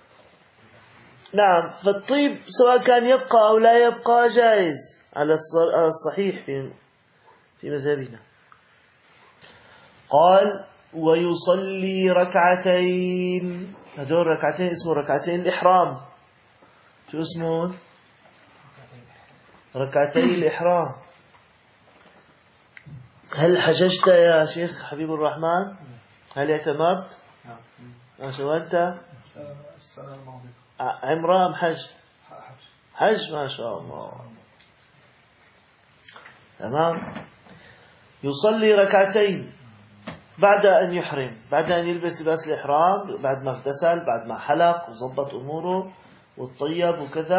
نعم، فالطيب سواء كان يبقى أو لا يبقى جائز على الصحيح في مذهبنا. قال ويصلي ركعتين. هذول ركعتين اسمه ركعتين الإحرام. شو اسمه؟ ركعتي الإحرام. هل حججت يا شيخ حبيب الرحمن؟ هل اعتمرت؟ شو أنت؟ السنة الماضية. عمرة أم حج؟ حج ما شاء الله. تمام. يصلي ركعتين بعد أن يحرم، بعد أن يلبس لباس الإحرام، بعد ما اغتسل، بعد ما حلق وظبط أموره والطيب وكذا.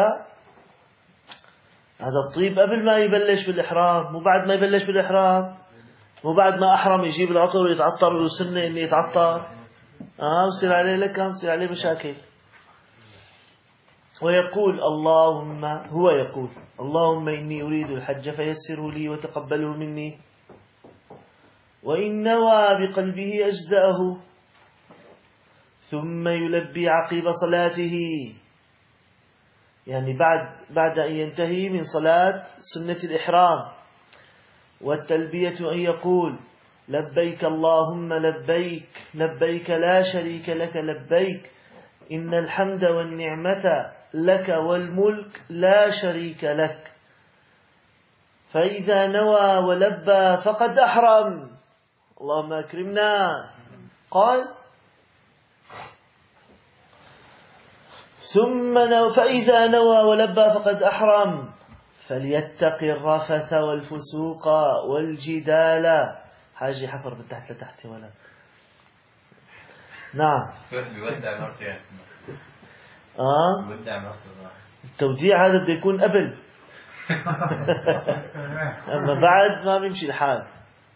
هذا الطيب قبل ما يبلش بالإحرام، مو بعد ما يبلش بالإحرام، مو بعد ما أحرم يجيب العطر ويتعطر ويسنة إني يتعطر ويصير عليه لكم، يصير عليه مشاكل. ويقول هو يقول اللهم إني أريد الحج فيسره لي وتقبله مني. وإن نوى بقلبه أجزأه. ثم يلبي عقب صلاته، يعني بعد أن ينتهي من صلاة سنة الإحرام. والتلبية أن يقول لبيك اللهم لبيك لبيك لا شريك لك لبيك إن الحمد والنعمة لك والملك لا شريك لك. فإذا نوى ولبى فقد أحرم. اللهم أكرمنا. قال فإذا نوى ولبى فقد أحرم فليتق الرفث والفسوق والجدال. حاجي حفر من تحت لتحت ولا. نعم. بيودع مرته. بيودع مرته. التوديع هذا بده يكون قبل. أما بعد ما بيمشي الحال.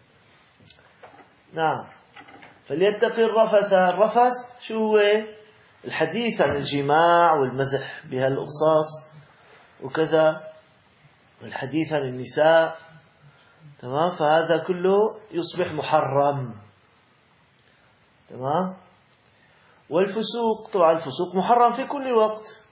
نعم. فليتق الرفث. الرفث شو هو؟ الحديث عن الجماع والمزح بهالقصص وكذا، والحديث عن النساء. تمام. فهذا كله يصبح محرم. تمام. والفسوق، طبعا الفسوق محرم في كل وقت.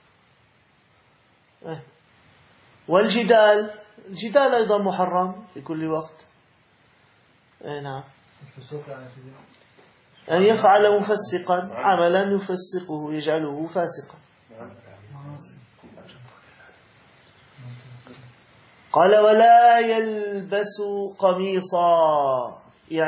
والجدال، الجدال أيضا محرم في كل وقت. نعم. الفسوق يعني أن يفعل مفسقا عملا يفسقه يجعله فاسقا. قال ولا يلبس قميصا،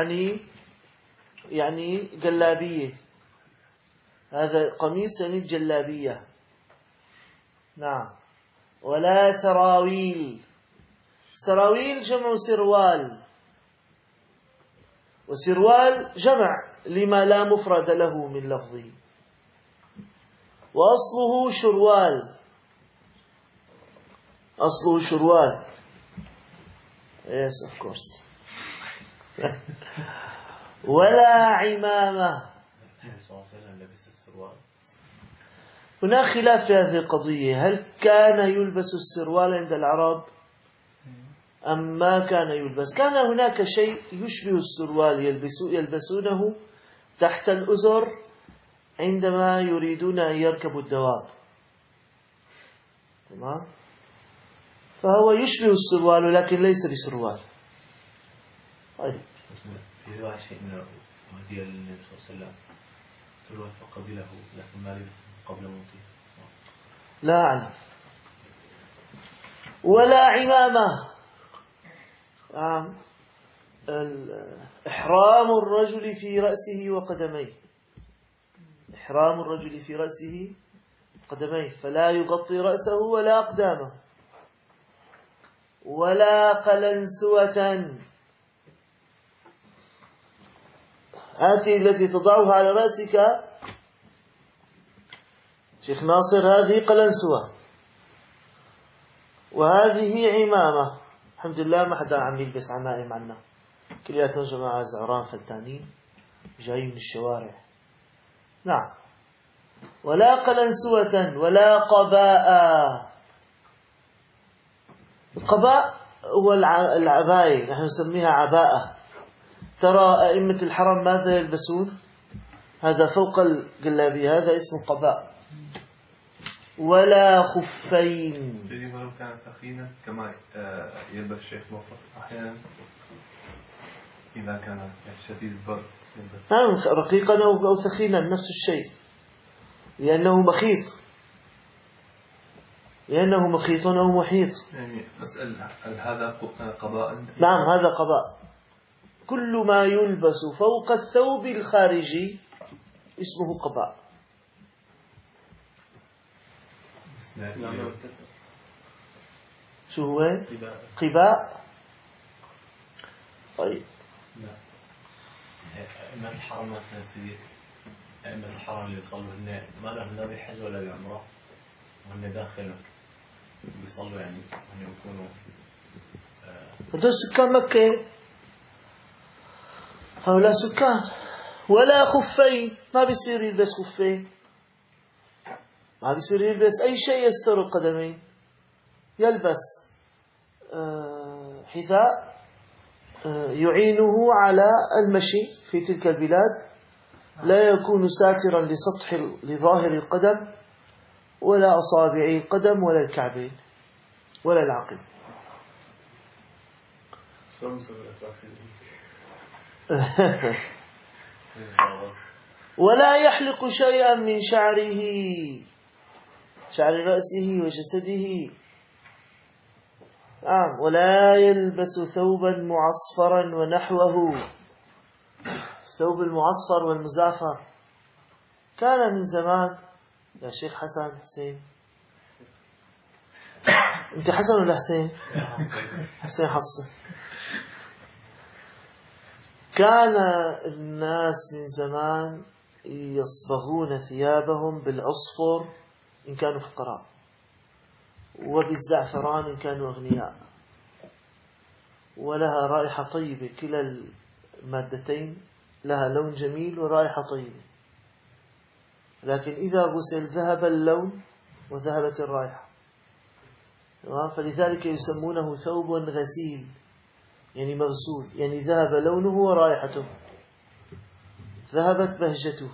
يعني جلابية. هذا قميص يعني الجلابية. نعم. ولا سراويل. سراويل جمع سروال، وسروال جمع لما لا مفرد له من لفظه، وأصله شروال. أصله شروال. Yes, of course. ولا عمامة. هناك خلاف في هذه القضية. هل كان يلبس السروال عند العرب أم ما كان يلبس؟ كان هناك شيء يشبه السروال يلبسونه تحت الأزر عندما يريدون أن يركبوا الدواب. تمام. فهو يشبه السروال لكن ليس بسروال. طيب. في رواية شيء من هدي النبي صلى الله عليه وسلم سروال فقبله لكن ما لبس قبل موته. لا أعلم. ولا عمامة. إحرام الرجل في رأسه وقدميه. إحرام الرجل في رأسه وقدميه، فلا يغطي رأسه ولا أقدامه. ولا قلنسوة. هذه التي تضعها على رأسك شيخ ناصر هذه قلنسوة وهذه عمامة. الحمد لله ما حدا عم يلبس عمائم عنا، كلياتهم جماعة زعران فتانين جايين من الشوارع. نعم. ولا قلنسوة ولا قباء. القباء هو العباية، نحن نسميها عباءة. ترى أئمة الحرم ماذا يلبسون؟ هذا فوق الجلابية، هذا اسمه قباء. ولا خفين. سيدي ولو كانت ثخينة كما يلبس الشيخ موفق أحيانا إذا كان شديد البرد يلبس. نعم، رقيقا أو ثخينا نفس الشيء، لأنه مخيط، لأنه مخيط أو محيط. يعني أسأل هل هذا قباء؟ نعم هذا قباء. كل ما يلبس فوق الثوب الخارجي اسمه قباء. شو هو؟ قباء. طيب. أئمة الحرم مثلا سيدي، أئمة الحرم اللي يصلوا هن ما لهم لا بحج ولا بعمرة، وهن داخل بيصلوا يعني هم يكونوا هذول سكان مكة، هؤلاء سكان. ولا خفين، ما بيصير يلبس خفين، ما بيصير يلبس أي شيء يستر القدمين. يلبس حذاء يعينه على المشي في تلك البلاد، لا يكون ساترا لظاهر القدم ولا أصابع القدم ولا الكعبين ولا العقب. ولا يحلق شيئا من شعره، شعر رأسه وجسده. ولا يلبس ثوبا معصفرا ونحوه. الثوب المعصفر والمزعفر كان من زمان. يا شيخ حسين، انت حسن ولا حسين؟ حسين حسن. كان الناس من زمان يصبغون ثيابهم بالعصفر إن كانوا فقراء، وبالزعفران إن كانوا أغنياء، ولها رائحة طيبة. كلا المادتين لها لون جميل ورائحة طيبة، لكن إذا غسل ذهب اللون وذهبت الرائحة. فلذلك يسمونه ثوب غسيل، يعني مغسول، يعني ذهب لونه ورائحته، ذهبت بهجته.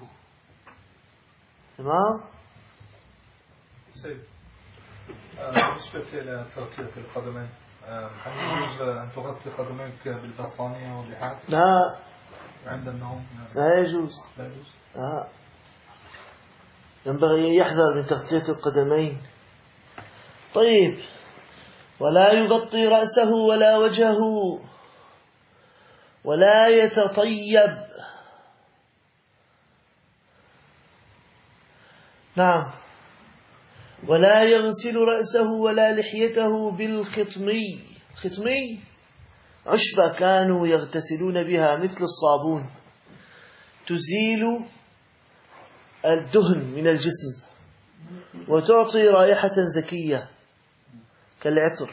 تمام؟ سيد، بالنسبة إلى تغطية القدمين، هل يجوز أن تغطي قدميك بالبطانية واللحاف؟ لا، عند النوم؟ لا يجوز. لا يجوز. ينبغي أن يحذر من تغطية القدمين. طيب. ولا يغطي رأسه ولا وجهه، ولا يتطيب. نعم. ولا يغسل رأسه ولا لحيته بالخطمي. خطمي عشبة كانوا يغتسلون بها مثل الصابون، تزيل الدهن من الجسم وتعطي رائحة زكية كالعطر.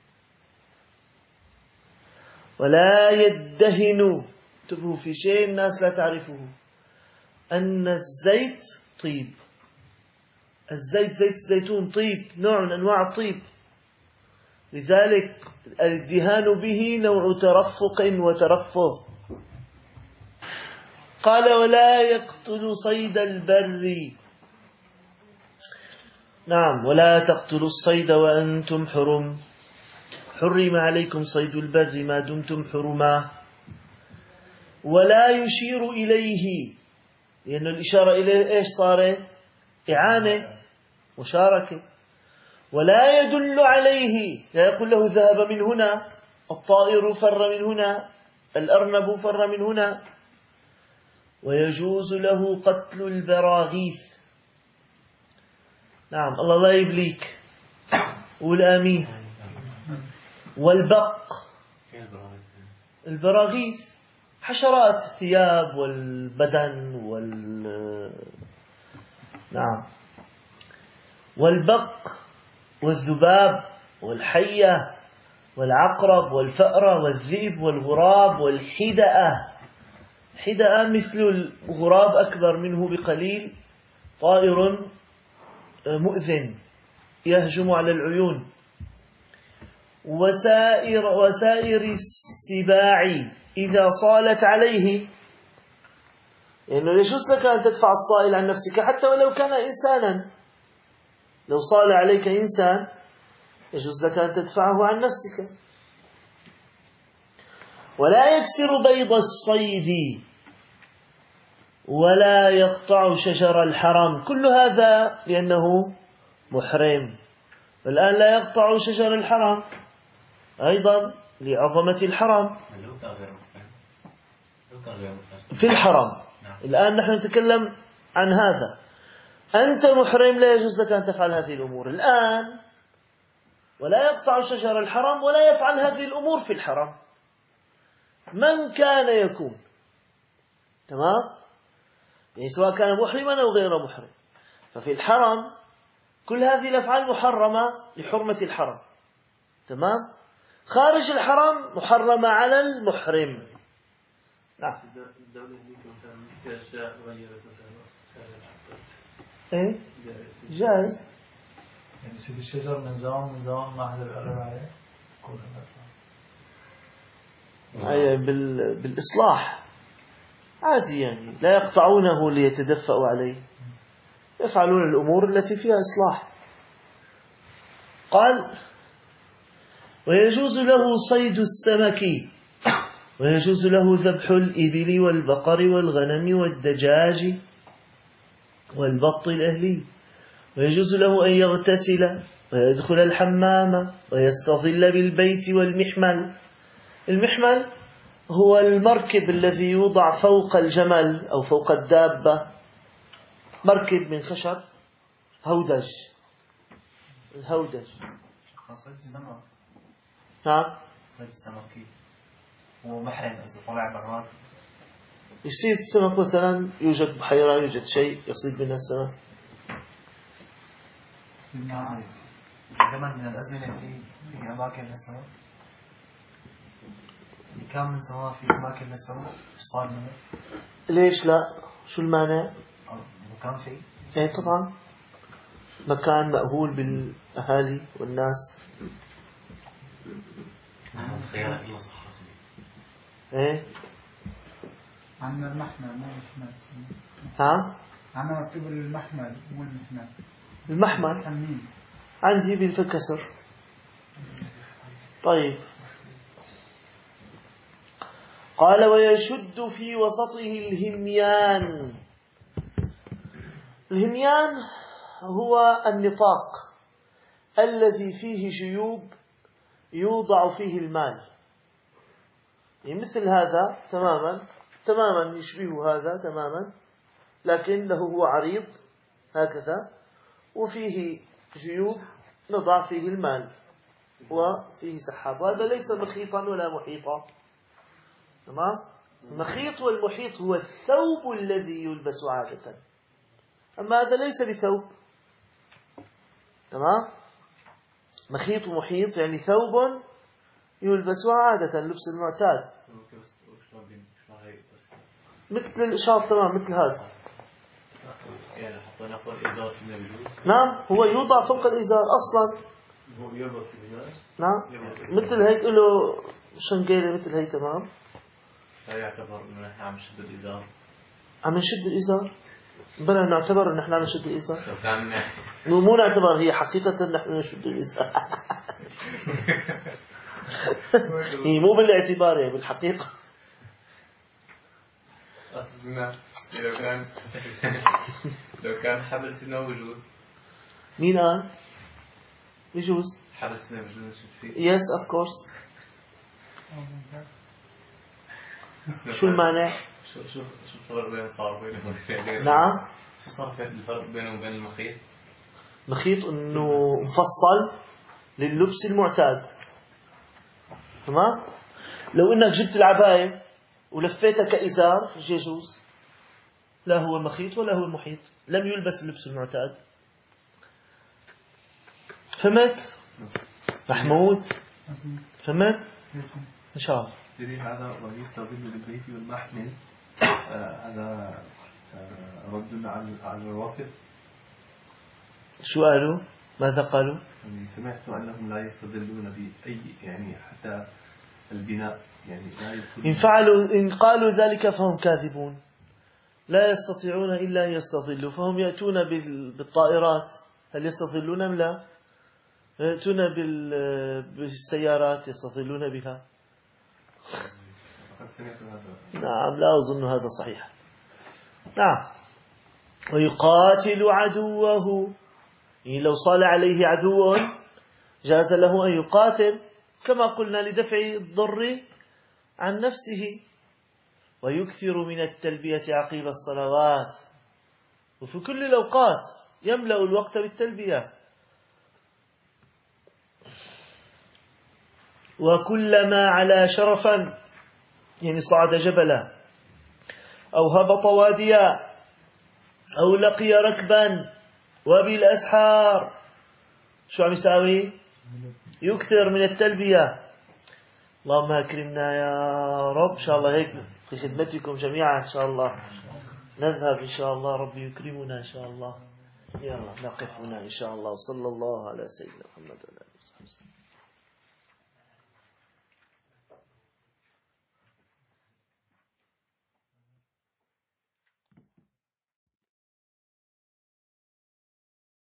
ولا يدهن. انتبهوا في شيء الناس لا تعرفه، أن الزيت طيب. الزيت زيت الزيتون طيب، نوع من أنواع الطيب، لذلك الدهان به نوع ترفق وترفه. قال ولا يقتل صيد البر. نعم. ولا تقتلوا الصيد وأنتم حرم، حرم عليكم صيد البر ما دمتم حرما. ولا يشير إليه، لأن الإشارة إليه إيش صارت؟ إعانة، مشاركة. ولا يدل عليه، لا يقول له ذهب من هنا، الطائر فر من هنا، الأرنب فر من هنا. ويجوز له قتل البراغيث. نعم. الله لا يبليك، قول آمين. والبق. البراغيث حشرات الثياب والبدن نعم. والبق والذباب والحية والعقرب والفأرة والذئب والغراب والحدأة. حدأة مثل الغراب أكبر منه بقليل، طائر مؤذن يهجم على العيون. وسائر السباع إذا صالت عليه، لأنه لا يجوز لك أن تدفع الصائل عن نفسك حتى ولو كان إنسانا. لو صال عليك إنسان يجوز لك أن تدفعه عن نفسك. ولا يكسر بيض الصيد ولا يقطع شجر الحرم. كل هذا لأنه محرم. والآن لا يقطع شجر الحرم أيضا لعظمة الحرم في الحرم. الآن نحن نتكلم عن هذا. أنت محرم لا يجوز لك أن تفعل هذه الأمور الآن، ولا يقطع شجر الحرم ولا يفعل هذه الأمور في الحرم من كان يكون. تمام؟ يعني سواء كان محرما أو غير محرم. ففي الحرم كل هذه الأفعال محرمة لحرمة الحرم. تمام؟ خارج الحرم محرمة على المحرم. نعم. ايه جائز. يعني سيد الشجر من زمان ما حدا بيقرب عليه كل بالإصلاح عادي، يعني لا يقطعونه ليتدفأوا عليه، يفعلون الأمور التي فيها إصلاح. قال: ويجوز له صيد السمك، ويجوز له ذبح الإبل والبقر والغنم والدجاج والبط الأهلي، ويجوز له أن يغتسل ويدخل الحمام ويستظل بالبيت والمحمل. المحمل هو المركب الذي يوضع فوق الجمل أو فوق الدابة، مركب من خشب، هودج. الهودج صيد السمك. نعم. صيد السمك هو محرم إذا طلع برات. يصيد السمك مثلا، يوجد بحيرة، يوجد شيء يصيد منها السمك. نعم. زمن من الأزمنة في أماكن للسمك. كم من سنة في أماكن للسمك صار منه. ليش لا؟ شو المانع؟ مكان فيه. ايه طبعا، مكان مأهول بالأهالي والناس. سيارة إلا صح. ايه عندنا المحمل مو المحمل. ها؟ عندنا مكتوب المحمل مو المحمل. المحمل حميم عندي بالكسر. طيب. قال: ويشد في وسطه الهميان. الهميان هو النطاق الذي فيه جيوب يوضع فيه المال، يعني مثل هذا تماما يشبه هذا تماما، لكن له هو عريض هكذا، وفيه جيوب نضع فيه المال وفيه سحاب. وهذا ليس مخيطا ولا محيطا. تمام؟ المخيط والمحيط هو الثوب الذي يلبس عادة، أما هذا ليس بثوب. تمام؟ مخيط ومحيط يعني ثوب يلبس عادة، اللبس المعتاد، مثل الإشارة. تمام، مثل هذا. يعني حطينا فوق الإزار سنة بجوز. نعم، هو يوضع فوق الإزار أصلا. هو يربط في الإزار. نعم، مثل هيك له شنقيلة مثل هي. تمام. لا يعتبر إنه نحن عم نشد الإزار. عم نشد الإزار؟ بلا نعتبر إن نحن عم نشد الإزار. لو كان مو نعتبر، هي حقيقة نحن نشد الإزار. هي مو بالاعتبار، هي بالحقيقة. لو كان حبل سنة وجوز. مين قال؟ يجوز. حبل سنة وجوز نشد فيه. Yes of course. شو المانع؟ شو الفرق بين صار بينهم وبين؟ نعم. شو صار الفرق بينه وبين المخيط؟ مخيط انه مفصل لللبس المعتاد. تمام؟ لو انك جبت العباية ولفيتها كإزار يجوز. لا هو مخيط ولا هو محيط، لم يلبس اللبس المعتاد. فهمت؟ محمود فهمت؟ إن شاء الله. يريد هذا ويستظل بالبيت والمحمل، هذا رد على الروافض. شو قالوا؟ ماذا قالوا؟ يعني سمعت أنهم لا يستظلون بأي يعني حتى البناء يعني لا إن قالوا ذلك فهم كاذبون، لا يستطيعون إلا أن يستظلوا، فهم يأتون بالطائرات، هل يستظلون أم لا؟ يأتون بالسيارات يستظلون بها. نعم لا أظن هذا صحيح. نعم. ويقاتل عدوه، يعني لو صال عليه عدو جاز له أن يقاتل كما قلنا لدفع الضر عن نفسه. ويكثر من التلبية عقيب الصلوات، وفي كل الأوقات يملأ الوقت بالتلبية. وكلما علا شرفا، يعني صعد جبلا أو هبط واديا أو لقي ركبا وبالأسحار، شو عم يساوي؟ يكثر من التلبية. اللهم أكرمنا يا رب. إن شاء الله هيك في خدمتكم جميعا إن شاء الله نذهب إن شاء الله، ربي يكرمنا إن شاء الله. يلا نقف هنا إن شاء الله. وصلى الله على سيدنا محمد.